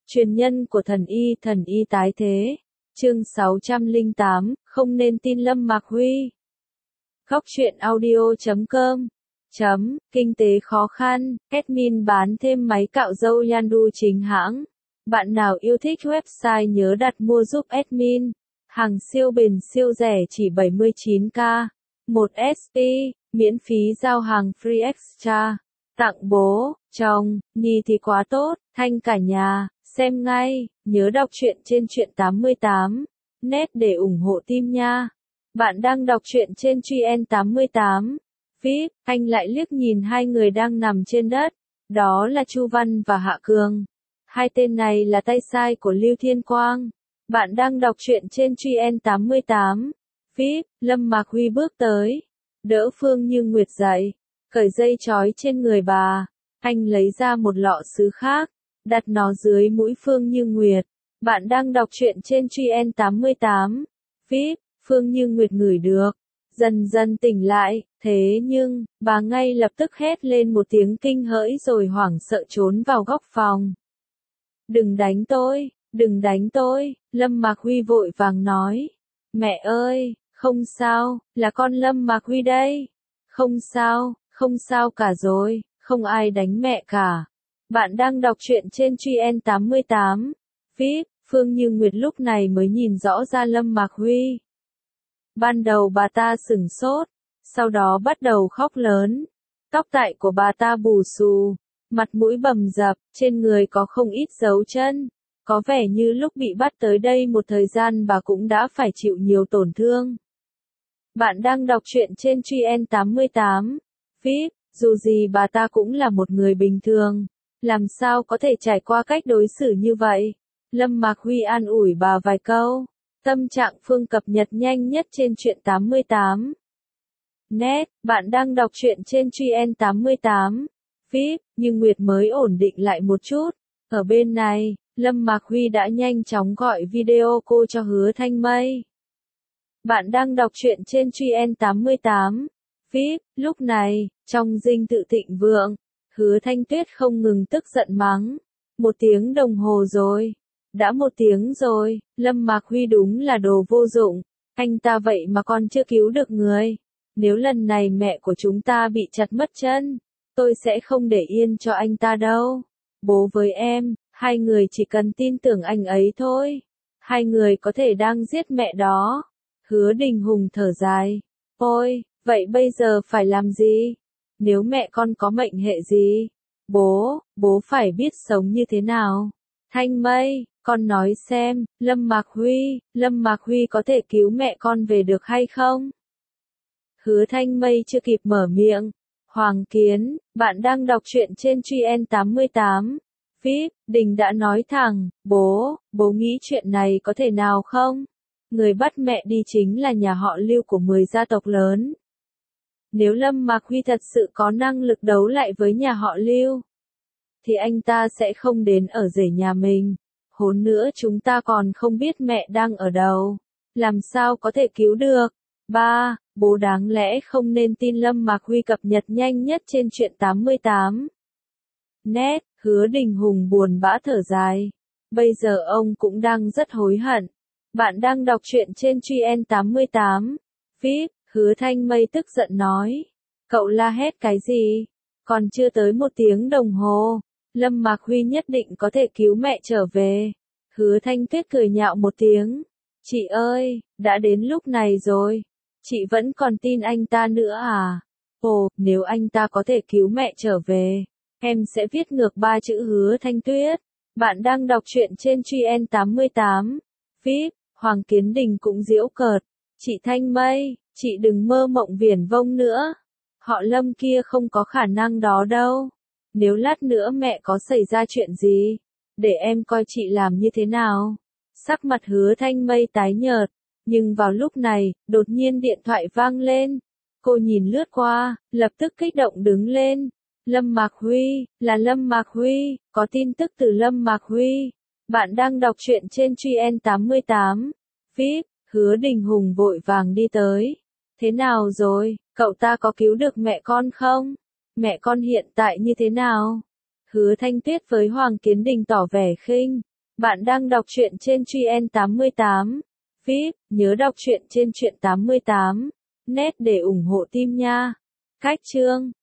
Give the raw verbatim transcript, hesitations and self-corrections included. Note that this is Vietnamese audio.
Truyền nhân của thần y, thần y tái thế. Chương sáu trăm lẻ tám, không nên tin Lâm Mạc Huy. Góc truyện audio chấm com. Chấm, kinh tế khó khăn, admin bán thêm máy cạo râu Yandu chính hãng. Bạn nào yêu thích website nhớ đặt mua giúp admin. Hàng siêu bền siêu rẻ chỉ bảy mươi chín k. một ét pê, miễn phí giao hàng free extra. Tặng bố, chồng, nhi thì quá tốt, thanh cả nhà, xem ngay, nhớ đọc truyện trên truyện tám mươi tám, net để ủng hộ team nha. Bạn đang đọc truyện trên truyện tám mươi tám. Vip, anh lại liếc nhìn hai người đang nằm trên đất, đó là Chu Văn và Hạ Cường. Hai tên này là tay sai của Lưu Thiên Quang. Bạn đang đọc truyện trên truyện tám mươi tám. Vip, Lâm Mạc Huy bước tới, đỡ Phương Như Nguyệt dậy, cởi dây trói trên người bà. Anh lấy ra một lọ sứ khác, đặt nó dưới mũi Phương Như Nguyệt. Bạn đang đọc truyện trên truyện tám mươi tám. Vip, Phương Như Nguyệt ngửi được, dần dần tỉnh lại, thế nhưng, bà ngay lập tức hét lên một tiếng kinh hãi rồi hoảng sợ trốn vào góc phòng. Đừng đánh tôi, đừng đánh tôi, Lâm Mạc Huy vội vàng nói. Mẹ ơi, không sao, là con Lâm Mạc Huy đây. Không sao, không sao cả rồi, không ai đánh mẹ cả. Bạn đang đọc truyện trên truyện tám mươi tám. Vip, Phương Như Nguyệt lúc này mới nhìn rõ ra Lâm Mạc Huy. Ban đầu bà ta sửng sốt, sau đó bắt đầu khóc lớn. Tóc tại của bà ta bù xù, mặt mũi bầm dập, trên người có không ít dấu chân. Có vẻ như lúc bị bắt tới đây một thời gian bà cũng đã phải chịu nhiều tổn thương. Bạn đang đọc truyện trên truyện tám mươi tám. Vip, dù gì bà ta cũng là một người bình thường, làm sao có thể trải qua cách đối xử như vậy. Lâm Mạc Huy an ủi bà vài câu. Tâm trạng Phương cập nhật nhanh nhất trên truyện tám mươi tám. Net, bạn đang đọc truyện trên truyện tám mươi tám. Vip, nhưng Nguyệt mới ổn định lại một chút. Ở bên này, Lâm Mạc Huy đã nhanh chóng gọi video cô cho Hứa Thanh Mây. Bạn đang đọc truyện trên truyện tám mươi tám. Vip, lúc này, trong dinh tự thịnh vượng, Hứa Thanh Tuyết không ngừng tức giận mắng. Một tiếng đồng hồ rồi. Đã một tiếng rồi, Lâm Mạc Huy đúng là đồ vô dụng. Anh ta vậy mà còn chưa cứu được người. Nếu lần này mẹ của chúng ta bị chặt mất chân, tôi sẽ không để yên cho anh ta đâu. Bố với em, hai người chỉ cần tin tưởng anh ấy thôi. Hai người có thể đang giết mẹ đó. Hứa Đình Hùng thở dài. Ôi, vậy bây giờ phải làm gì? Nếu mẹ con có mệnh hệ gì? Bố, bố phải biết sống như thế nào? Thanh Mây, con nói xem, Lâm Mạc Huy, Lâm Mạc Huy có thể cứu mẹ con về được hay không? Hứa Thanh Mây chưa kịp mở miệng. Hoàng Kiến, bạn đang đọc truyện trên truyện tám mươi tám. Vip, Đình đã nói thẳng, bố, bố nghĩ chuyện này có thể nào không? Người bắt mẹ đi chính là nhà họ Lưu của mười gia tộc lớn. Nếu Lâm Mạc Huy thật sự có năng lực đấu lại với nhà họ Lưu, thì anh ta sẽ không đến ở rể nhà mình. Hốn nữa chúng ta còn không biết mẹ đang ở đâu. Làm sao có thể cứu được? Ba, bố đáng lẽ không nên tin Lâm Mạc Huy cập nhật nhanh nhất trên truyện tám mươi tám. Net, Hứa Đình Hùng buồn bã thở dài. Bây giờ ông cũng đang rất hối hận. Bạn đang đọc truyện trên truyện tám mươi tám. Vip, Hứa Thanh Mây tức giận nói. Cậu la hét cái gì? Còn chưa tới một tiếng đồng hồ. Lâm Mạc Huy nhất định có thể cứu mẹ trở về. Hứa Thanh Tuyết cười nhạo một tiếng. Chị ơi, đã đến lúc này rồi. Chị vẫn còn tin anh ta nữa à? Ồ, nếu anh ta có thể cứu mẹ trở về, em sẽ viết ngược ba chữ Hứa Thanh Tuyết. Bạn đang đọc truyện trên truyện tám mươi tám. Vip, Hoàng Kiến Đình cũng giễu cợt. Chị Thanh Mây, chị đừng mơ mộng viển vông nữa. Họ Lâm kia không có khả năng đó đâu. Nếu lát nữa mẹ có xảy ra chuyện gì, để em coi chị làm như thế nào. Sắc mặt Hứa Thanh Mây tái nhợt, nhưng vào lúc này, đột nhiên điện thoại vang lên. Cô nhìn lướt qua, lập tức kích động đứng lên. Lâm Mạc Huy, là Lâm Mạc Huy, có tin tức từ Lâm Mạc Huy. Bạn đang đọc truyện trên truyện tám mươi tám. Vip, Hứa Đình Hùng vội vàng đi tới. Thế nào rồi, cậu ta có cứu được mẹ con không? Mẹ con hiện tại như thế nào? Hứa Thanh Tuyết với Hoàng Kiến Đình tỏ vẻ khinh. Bạn đang đọc truyện trên Truyện tám mươi tám. vê i pê, nhớ đọc truyện trên Truyện tám mươi tám. Net để ủng hộ team nha. Cách chương